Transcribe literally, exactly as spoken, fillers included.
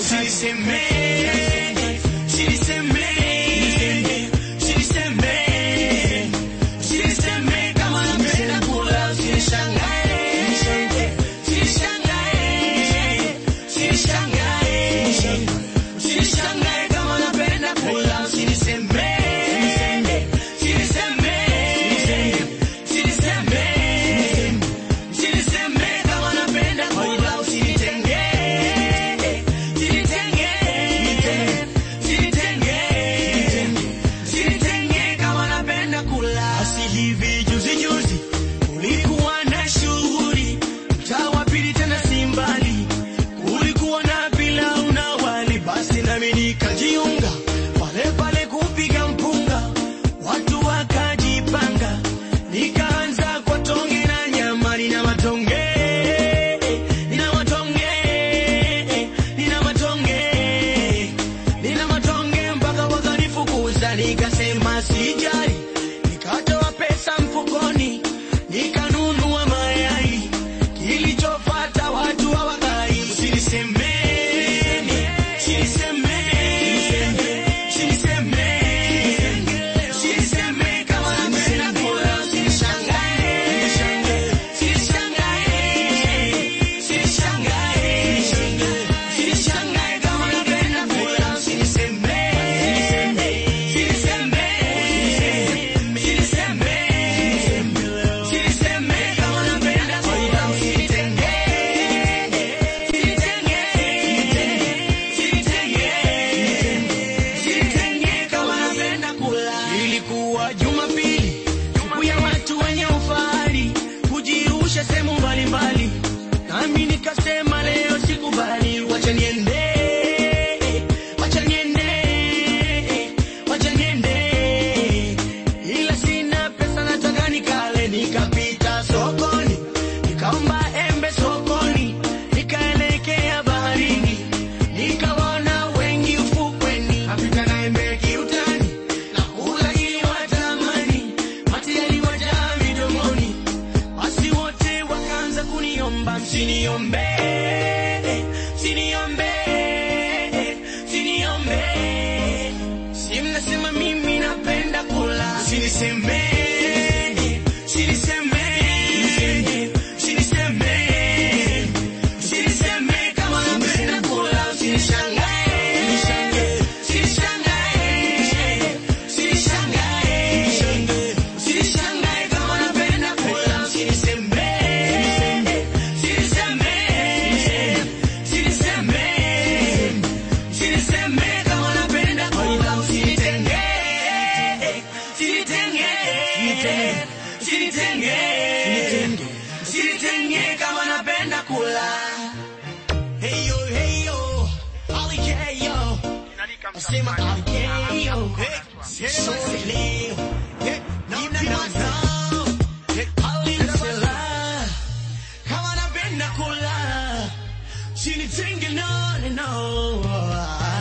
Siniseme, siniseme, siniseme, siniseme kama napenda kula, sinishangae, sinishangae, sinishangae, sinishangae kama napenda kula, siniseme, siniseme, siniseme, siniseme kama napenda kula, usinitenge. Hivi juzi juzi ulikuwa na shughuli mtaa wa pili tena simbali, ulikuwa na pilau na wali, basi nami nikajiunga pale pale kupiga mpunga, watu wakajipanga, nikaanza kwa tonge na nyama, nina matonge nina matonge nina matonge nina matonge mpaka wakanifukuza, nikasema sijali, nikatoa pesa mfukoni, nikanunua mayai, kilichofuata watu hawakai. Siniseme, siniseme, siniseme, siniseme kama napenda kula, sinishangae, sinishangae, sinishangae, sinishangae kama napenda kula, siniseme, siniseme, ilikuwa Jumapili, siku ya watu wenye ufahari, kujirusha sehemu mbalimbali, nami nikasema leo sikubali, wacha niende, wacha niende, wacha niende, ila sina pesa nataka nikale, nikapita sokoni, nikaomba embe sokoni, nikaelekea baharini, nikawaona wengi ufukweni, napita na embe kiutani, nakula ili watamani, mate yaliwajaa midomoni, basi wote wakaanza kuniomba, msiniombe, siniombe, siniombe, si mnasema mimi napenda kula, siniseme, siniseme, siniseme, siniseme kama napenda kula, sinishangae, sinishangae, sinishangae, sinishangae kama napenda kula, siniseme, siniseme, siniseme, siniseme kama napenda kula, usinitenge, sinitenge, sinitenge, sinitenge kama napenda kula. Hey yo, hey yo, Ali K yo, nasema Ali K yo, hey, so silly, hey, no, no, no, no, hey, Ali Nsela, kama napenda kula, sinitenge, no, no, no.